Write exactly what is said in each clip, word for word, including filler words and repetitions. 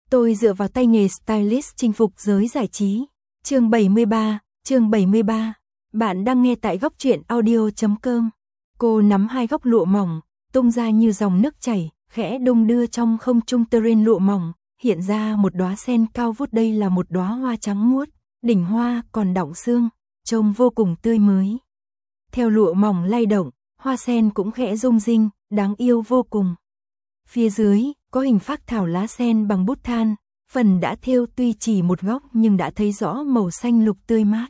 Tôi dựa vào tay nghề stylist chinh phục giới giải trí. Chương bảy mươi ba, chương bảy mươi ba. Bạn đang nghe tại góc truyện audio chấm com. Cô nắm hai góc lụa mỏng, tung ra như dòng nước chảy, khẽ đung đưa trong không trung tơ ren lụa mỏng, hiện ra một đóa sen cao vút. Đây là một đóa hoa trắng muốt, đỉnh hoa còn đọng sương, trông vô cùng tươi mới. Theo lụa mỏng lay động, hoa sen cũng khẽ rung rinh, đáng yêu vô cùng. Phía dưới có hình phác thảo lá sen bằng bút than, phần đã thêu tuy chỉ một góc nhưng đã thấy rõ màu xanh lục tươi mát.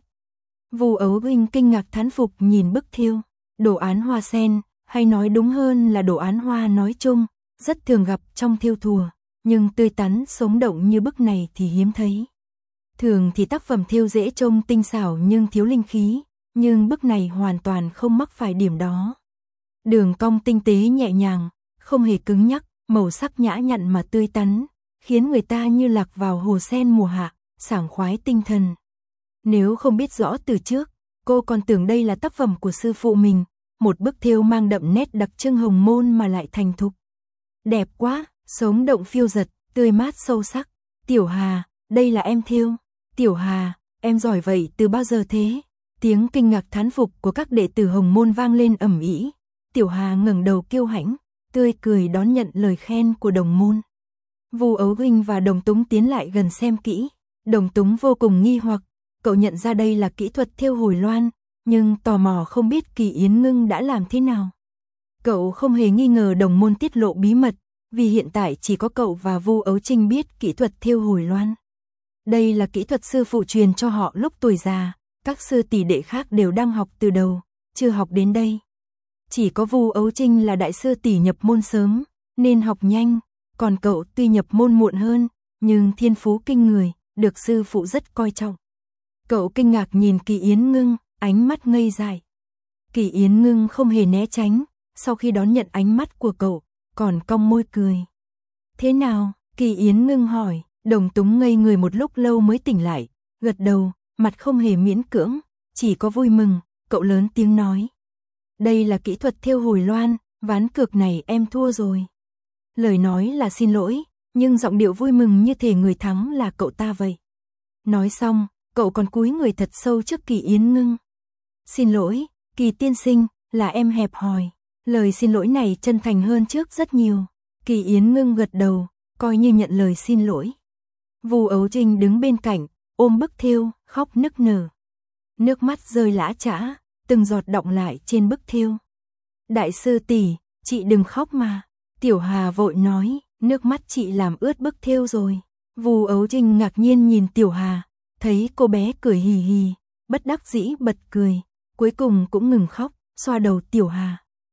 Vu Ấu Huynh kinh ngạc thán phục nhìn bức thêu, đồ án hoa sen, hay nói đúng hơn là đồ án hoa nói chung, rất thường gặp trong thêu thùa, nhưng tươi tắn sống động như bức này thì hiếm thấy. Thường thì tác phẩm thêu dễ trông tinh xảo nhưng thiếu linh khí, nhưng bức này hoàn toàn không mắc phải điểm đó. Đường cong tinh tế nhẹ nhàng, không hề cứng nhắc, màu sắc nhã nhặn mà tươi tắn, khiến người ta như lạc vào hồ sen mùa hạ, sảng khoái tinh thần. Nếu không biết rõ từ trước, cô còn tưởng đây là tác phẩm của sư phụ mình, một bức thêu mang đậm nét đặc trưng Hồng Môn mà lại thành thục. Đẹp quá, sống động phiêu dật, tươi mát sâu sắc. Tiểu Hà, đây là em thêu. Tiểu Hà, em giỏi vậy từ bao giờ thế? Tiếng kinh ngạc thán phục của các đệ tử Hồng Môn vang lên ầm ĩ. Tiểu Hà ngẩng đầu kiêu hãnh, tươi cười đón nhận lời khen của đồng môn. Vu Ấu Huynh và Đồng Túng tiến lại gần xem kỹ. Đồng Túng vô cùng nghi hoặc, cậu nhận ra đây là kỹ thuật thêu hồi loan, nhưng tò mò không biết Kỳ Yến Ngưng đã làm thế nào. Cậu không hề nghi ngờ đồng môn tiết lộ bí mật, vì hiện tại chỉ có cậu và Vu Ấu Trinh biết kỹ thuật thêu hồi loan. Đây là kỹ thuật sư phụ truyền cho họ lúc tuổi già, các sư tỷ đệ khác đều đang học từ đầu, chưa học đến đây. Chỉ có Vu Ấu Trinh là đại sư tỷ nhập môn sớm, nên học nhanh, còn cậu tuy nhập môn muộn hơn, nhưng thiên phú kinh người, được sư phụ rất coi trọng. Cậu kinh ngạc nhìn Kỳ Yến Ngưng, ánh mắt ngây dại. Kỳ Yến Ngưng không hề né tránh, sau khi đón nhận ánh mắt của cậu, còn cong môi cười. Thế nào? Kỳ Yến Ngưng hỏi. Đồng Túng ngây người một lúc lâu mới tỉnh lại, gật đầu, mặt không hề miễn cưỡng, chỉ có vui mừng. Cậu lớn tiếng nói. Đây là kỹ thuật thêu hồi loan, ván cược này em thua rồi. Lời nói là xin lỗi, nhưng giọng điệu vui mừng như thể người thắng là cậu ta vậy. Nói xong, cậu còn cúi người thật sâu trước Kỳ Yến Ngưng. Xin lỗi, Kỳ tiên sinh, là em hẹp hòi. Lời xin lỗi này chân thành hơn trước rất nhiều. Kỳ Yến Ngưng gật đầu, coi như nhận lời xin lỗi. Vu Ấu Trinh đứng bên cạnh, ôm bức thêu, khóc nức nở. Nước mắt rơi lã chã, từng giọt đọng lại trên bức thêu. Đại sư tỷ, chị đừng khóc mà. Tiểu Hà vội nói, nước mắt chị làm ướt bức thêu rồi. Vu Ấu Trinh ngạc nhiên nhìn Tiểu Hà, thấy cô bé cười hì hì, bất đắc dĩ bật cười, cuối cùng cũng ngừng khóc, xoa đầu Tiểu Hà.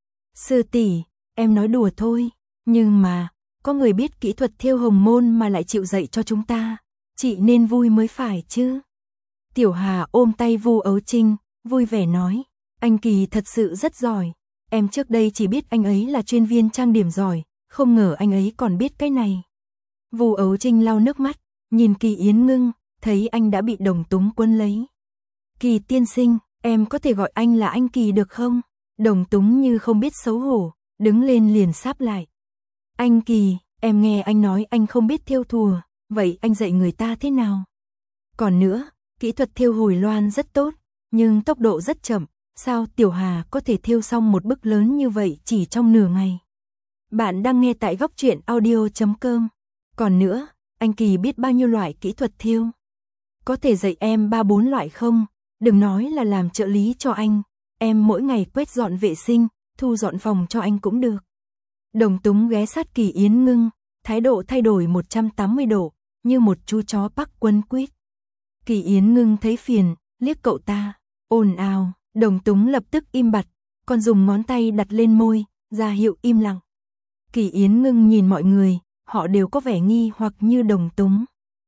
Sư tỷ, em nói đùa thôi, nhưng mà, có người biết kỹ thuật thêu Hồng Môn mà lại chịu dạy cho chúng ta, chị nên vui mới phải chứ. Tiểu Hà ôm tay Vu Ấu Trinh, vui vẻ nói, anh Kỳ thật sự rất giỏi, em trước đây chỉ biết anh ấy là chuyên viên trang điểm giỏi, không ngờ anh ấy còn biết cái này. Vu Ấu Trinh lau nước mắt, nhìn Kỳ Yến Ngưng, thấy anh đã bị Đồng Túng quấn lấy. Kỳ tiên sinh, em có thể gọi anh là anh Kỳ được không? Đồng Túng như không biết xấu hổ, đứng lên liền sáp lại. Anh Kỳ, em nghe anh nói anh không biết thêu thùa, vậy anh dạy người ta thế nào? Còn nữa, kỹ thuật thêu hồi loan rất tốt, nhưng tốc độ rất chậm, sao Tiểu Hà có thể thêu xong một bức lớn như vậy chỉ trong nửa ngày? Bạn đang nghe tại góc truyện audio chấm com. Còn nữa, anh Kỳ biết bao nhiêu loại kỹ thuật thêu? Có thể dạy em ba bốn loại không? Đừng nói là làm trợ lý cho anh, em mỗi ngày quét dọn vệ sinh, thu dọn phòng cho anh cũng được. Đồng Túng ghé sát Kỳ Yến Ngưng, thái độ thay đổi một trăm tám mươi độ, như một chú chó Bắc quấn quýt. Kỳ Yến Ngưng thấy phiền, liếc cậu ta, ồn ào. Đồng Túng lập tức im bặt, còn dùng ngón tay đặt lên môi, ra hiệu im lặng. Kỳ Yến Ngưng nhìn mọi người, họ đều có vẻ nghi hoặc như Đồng Túng.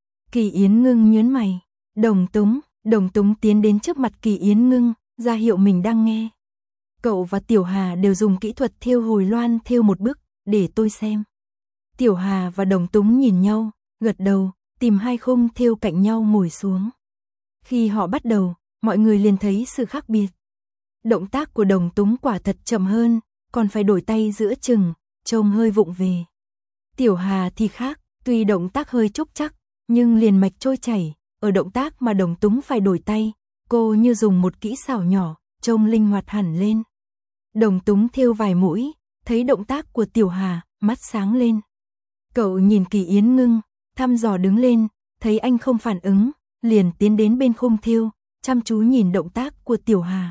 Kỳ Yến Ngưng nhớn mày. Đồng Túng, Đồng Túng tiến đến trước mặt Kỳ Yến Ngưng, ra hiệu mình đang nghe. Cậu và Tiểu Hà đều dùng kỹ thuật thêu hồi loan thêu một bức, để tôi xem. Tiểu Hà và Đồng Túng nhìn nhau, gật đầu, tìm hai khung thêu cạnh nhau ngồi xuống. Khi họ bắt đầu, mọi người liền thấy sự khác biệt. Động tác của Đồng Túng quả thật chậm hơn, còn phải đổi tay giữa chừng, trông hơi vụng về. Tiểu Hà thì khác, Tuy động tác hơi trúc trắc, nhưng liền mạch trôi chảy, ở động tác mà Đồng Túng phải đổi tay, cô như dùng một kỹ xảo nhỏ, trông linh hoạt hẳn lên. Đồng Túng thêu vài mũi, thấy động tác của Tiểu Hà, mắt sáng lên. Cậu nhìn Kỳ Yến Ngưng, thăm dò đứng lên, thấy anh không phản ứng, liền tiến đến bên khung thêu, chăm chú nhìn động tác của Tiểu Hà.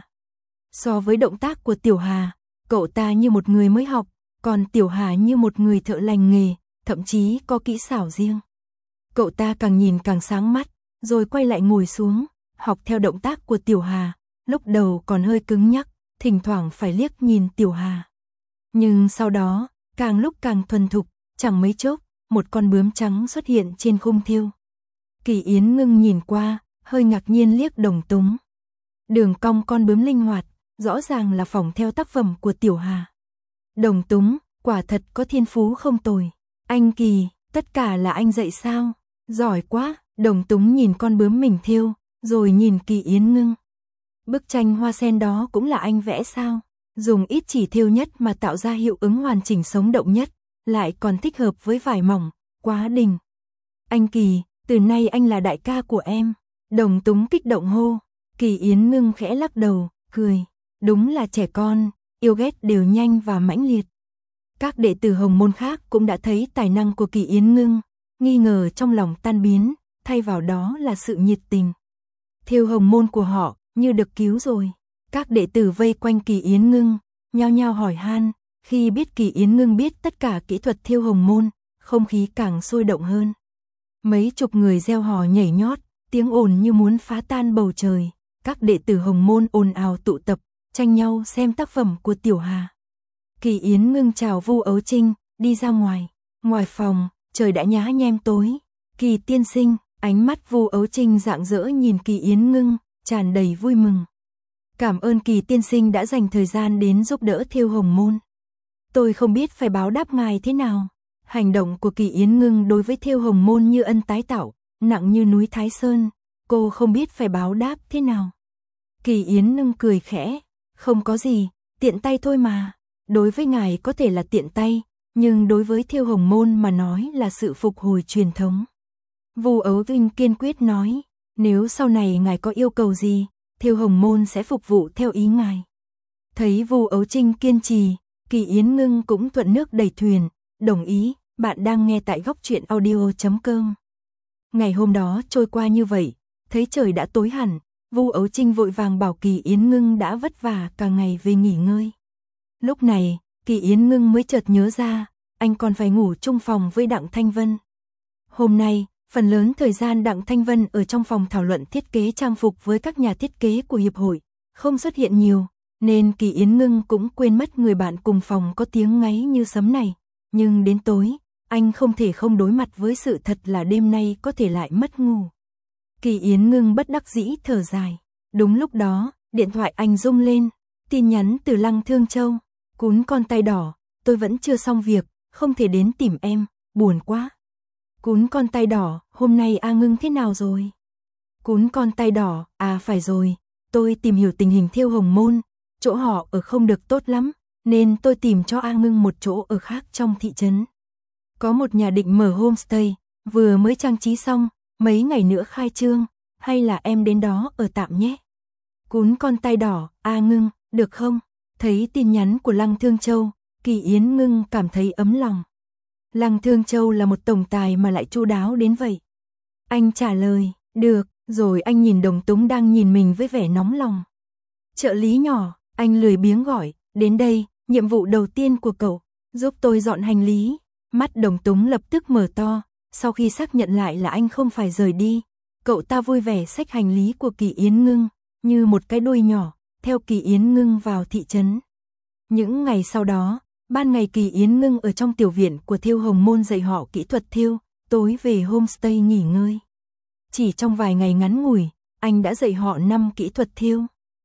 So với động tác của Tiểu Hà, cậu ta như một người mới học, còn Tiểu Hà như một người thợ lành nghề, thậm chí có kỹ xảo riêng. Cậu ta càng nhìn càng sáng mắt, rồi quay lại ngồi xuống, học theo động tác của Tiểu Hà, lúc đầu còn hơi cứng nhắc, thỉnh thoảng phải liếc nhìn Tiểu Hà. Nhưng sau đó, càng lúc càng thuần thục, chẳng mấy chốc, một con bướm trắng xuất hiện trên khung thêu. Kỳ Yến Ngưng nhìn qua, hơi ngạc nhiên liếc Đồng Túng. Đường cong con bướm linh hoạt, rõ ràng là phỏng theo tác phẩm của Tiểu Hà. Đồng Túng, quả thật có thiên phú không tồi. Anh Kỳ, tất cả là anh dạy sao? Giỏi quá. Đồng Túng nhìn con bướm mình thêu, rồi nhìn Kỳ Yến Ngưng. Bức tranh hoa sen đó cũng là anh vẽ sao? Dùng ít chỉ thêu nhất mà tạo ra hiệu ứng hoàn chỉnh sống động nhất, lại còn thích hợp với vải mỏng, quá đỉnh. Anh Kỳ, từ nay anh là đại ca của em. Đồng Túng kích động hô. Kỳ Yến Ngưng khẽ lắc đầu, cười. Đúng là trẻ con, yêu ghét đều nhanh và mãnh liệt. Các đệ tử Hồng Môn khác cũng đã thấy tài năng của Kỳ Yến Ngưng, nghi ngờ trong lòng tan biến, thay vào đó là sự nhiệt tình. Thêu Hồng Môn của họ như được cứu rồi. Các đệ tử vây quanh Kỳ Yến Ngưng, nhao nhao hỏi han, khi biết Kỳ Yến Ngưng biết tất cả kỹ thuật thêu Hồng Môn, không khí càng sôi động hơn. Mấy chục người reo hò nhảy nhót, tiếng ồn như muốn phá tan bầu trời. Các đệ tử Hồng Môn ồn ào tụ tập, tranh nhau xem tác phẩm của Tiểu Hà. Kỳ Yến Ngưng chào Vu Ấu Trinh, đi ra ngoài. Ngoài phòng, trời đã nhá nhem tối. Kỳ tiên sinh, ánh mắt Vu Ấu Trinh rạng rỡ nhìn Kỳ Yến Ngưng, tràn đầy vui mừng. Cảm ơn Kỳ tiên sinh đã dành thời gian đến giúp đỡ thêu Hồng Môn. Tôi không biết phải báo đáp ngài thế nào. Hành động của Kỳ Yến Ngưng đối với thêu Hồng Môn như ân tái tạo, nặng như núi Thái Sơn, cô không biết phải báo đáp thế nào. Kỳ Yến Ngưng cười khẽ, không có gì, tiện tay thôi mà. Đối với ngài có thể là tiện tay, nhưng đối với thêu Hồng Môn mà nói là sự phục hồi truyền thống. Vu Ấu Trinh kiên quyết nói, nếu sau này ngài có yêu cầu gì, thêu Hồng Môn sẽ phục vụ theo ý ngài. Thấy Vu Ấu Trinh kiên trì, Kỳ Yến Ngưng cũng thuận nước đẩy thuyền, đồng ý. Bạn đang nghe tại góc truyện audio chấm com. Ngày hôm đó trôi qua như vậy, thấy trời đã tối hẳn, Vu Ấu Trinh vội vàng bảo Kỳ Yến Ngưng đã vất vả cả ngày về nghỉ ngơi. Lúc này, Kỳ Yến Ngưng mới chợt nhớ ra, anh còn phải ngủ chung phòng với Đặng Thanh Vân. Hôm nay, phần lớn thời gian Đặng Thanh Vân ở trong phòng thảo luận thiết kế trang phục với các nhà thiết kế của hiệp hội, không xuất hiện nhiều, nên Kỳ Yến Ngưng cũng quên mất người bạn cùng phòng có tiếng ngáy như sấm này. Nhưng đến tối, anh không thể không đối mặt với sự thật là đêm nay có thể lại mất ngủ. Kỳ Yến Ngưng bất đắc dĩ thở dài. Đúng lúc đó, điện thoại anh rung lên, tin nhắn từ Lăng Thương Châu. Cún con tay đỏ, tôi vẫn chưa xong việc, không thể đến tìm em, buồn quá. Cún con tay đỏ, hôm nay A Ngưng thế nào rồi? Cún con tay đỏ, à phải rồi, tôi tìm hiểu tình hình thêu Hồng Môn, chỗ họ ở không được tốt lắm, nên tôi tìm cho A Ngưng một chỗ ở khác trong thị trấn. Có một nhà định mở homestay, vừa mới trang trí xong, mấy ngày nữa khai trương, hay là em đến đó ở tạm nhé. Cún con tay đỏ, A Ngưng, được không? Thấy tin nhắn của Lăng Thương Châu, Kỳ Yến Ngưng cảm thấy ấm lòng. Lăng Thương Châu là một tổng tài mà lại chu đáo đến vậy. Anh trả lời, được, rồi anh nhìn Đồng Túng đang nhìn mình với vẻ nóng lòng. Trợ lý nhỏ, anh lười biếng gọi, đến đây, nhiệm vụ đầu tiên của cậu, giúp tôi dọn hành lý. Mắt Đồng Túng lập tức mở to, sau khi xác nhận lại là anh không phải rời đi, cậu ta vui vẻ xách hành lý của Kỳ Yến Ngưng, như một cái đuôi nhỏ, theo Kỳ Yến Ngưng vào thị trấn. Những ngày sau đó, ban ngày Kỳ Yến Ngưng ở trong tiểu viện của thêu Hồng Môn dạy họ kỹ thuật thêu, tối về homestay nghỉ ngơi. Chỉ trong vài ngày ngắn ngủi, anh đã dạy họ năm kỹ thuật thêu.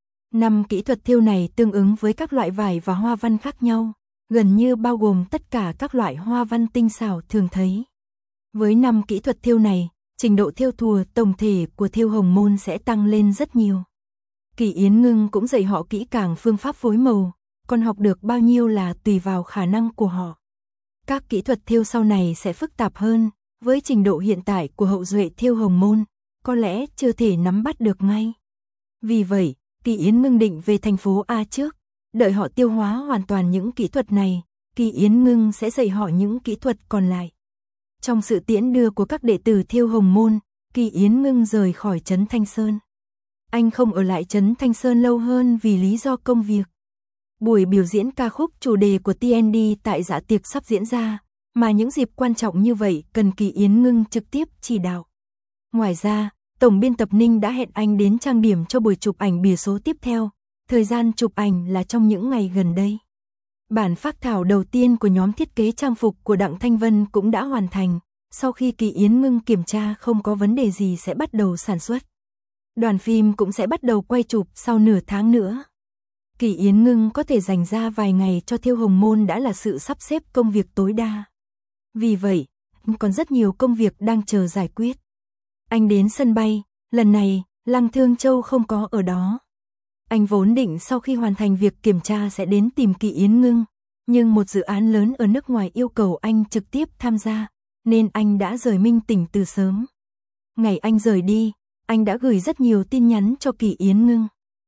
Năm kỹ thuật thêu này tương ứng với các loại vải và hoa văn khác nhau, gần như bao gồm tất cả các loại hoa văn tinh xảo thường thấy. Với năm kỹ thuật thêu này, trình độ thêu thùa tổng thể của thêu Hồng Môn sẽ tăng lên rất nhiều. Kỳ Yến Ngưng cũng dạy họ kỹ càng phương pháp phối màu, còn học được bao nhiêu là tùy vào khả năng của họ. Các kỹ thuật thêu sau này sẽ phức tạp hơn, với trình độ hiện tại của hậu duệ Thiêu Hồng Môn, có lẽ chưa thể nắm bắt được ngay. Vì vậy, Kỳ Yến Ngưng định về thành phố A trước, đợi họ tiêu hóa hoàn toàn những kỹ thuật này, Kỳ Yến Ngưng sẽ dạy họ những kỹ thuật còn lại. Trong sự tiễn đưa của các đệ tử Thiêu Hồng Môn, Kỳ Yến Ngưng rời khỏi trấn Thanh Sơn. Anh không ở lại trấn Thanh Sơn lâu hơn vì lý do công việc. Buổi biểu diễn ca khúc chủ đề của tê en đê tại dạ tiệc sắp diễn ra, mà những dịp quan trọng như vậy cần Kỳ Yến Ngưng trực tiếp chỉ đạo. Ngoài ra, tổng biên tập Ninh đã hẹn anh đến trang điểm cho buổi chụp ảnh bìa số tiếp theo, thời gian chụp ảnh là trong những ngày gần đây. Bản phác thảo đầu tiên của nhóm thiết kế trang phục của Đặng Thanh Vân cũng đã hoàn thành, sau khi Kỳ Yến Ngưng kiểm tra không có vấn đề gì sẽ bắt đầu sản xuất. Đoàn phim cũng sẽ bắt đầu quay chụp sau nửa tháng nữa. Kỳ Yến Ngưng có thể dành ra vài ngày cho Thiêu Hồng Môn đã là sự sắp xếp công việc tối đa. Vì vậy, còn rất nhiều công việc đang chờ giải quyết. Anh đến sân bay, lần này, Lăng Thương Châu không có ở đó. Anh vốn định sau khi hoàn thành việc kiểm tra sẽ đến tìm Kỳ Yến Ngưng, nhưng một dự án lớn ở nước ngoài yêu cầu anh trực tiếp tham gia, nên anh đã rời Minh Tỉnh từ sớm. Ngày anh rời đi, anh đã gửi rất nhiều tin nhắn cho Kỳ Yến Ngưng.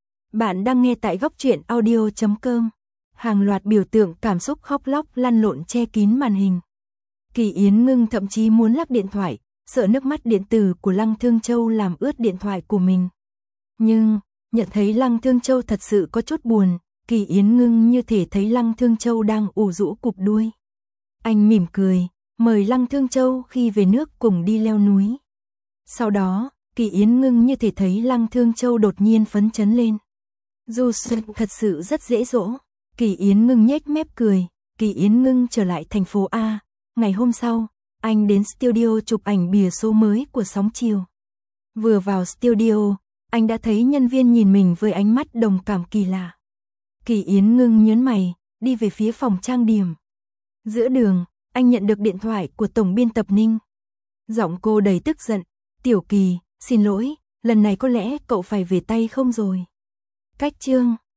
Bạn đang nghe tại góc truyện audio chấm com. Hàng loạt biểu tượng cảm xúc khóc lóc lăn lộn che kín màn hình. Kỳ Yến Ngưng thậm chí muốn lắc điện thoại, sợ nước mắt điện tử của Lăng Thương Châu làm ướt điện thoại của mình. Nhưng, nhận thấy Lăng Thương Châu thật sự có chút buồn, Kỳ Yến Ngưng như thể thấy Lăng Thương Châu đang ủ rũ cụp đuôi. Anh mỉm cười, mời Lăng Thương Châu khi về nước cùng đi leo núi. Sau đó, Kỳ Yến Ngưng như thể thấy Lăng Thương Châu đột nhiên phấn chấn lên. Du Xuân thật sự rất dễ dỗ. Kỳ Yến Ngưng nhếch mép cười. Kỳ Yến Ngưng trở lại thành phố A. Ngày hôm sau, anh đến studio chụp ảnh bìa số mới của Sóng Chiều. Vừa vào studio, anh đã thấy nhân viên nhìn mình với ánh mắt đồng cảm kỳ lạ. Kỳ Yến Ngưng nhớn mày, đi về phía phòng trang điểm. Giữa đường, anh nhận được điện thoại của tổng biên tập Ninh. Giọng cô đầy tức giận. Tiểu Kỳ, xin lỗi, lần này có lẽ cậu phải về tay không rồi. Cách chương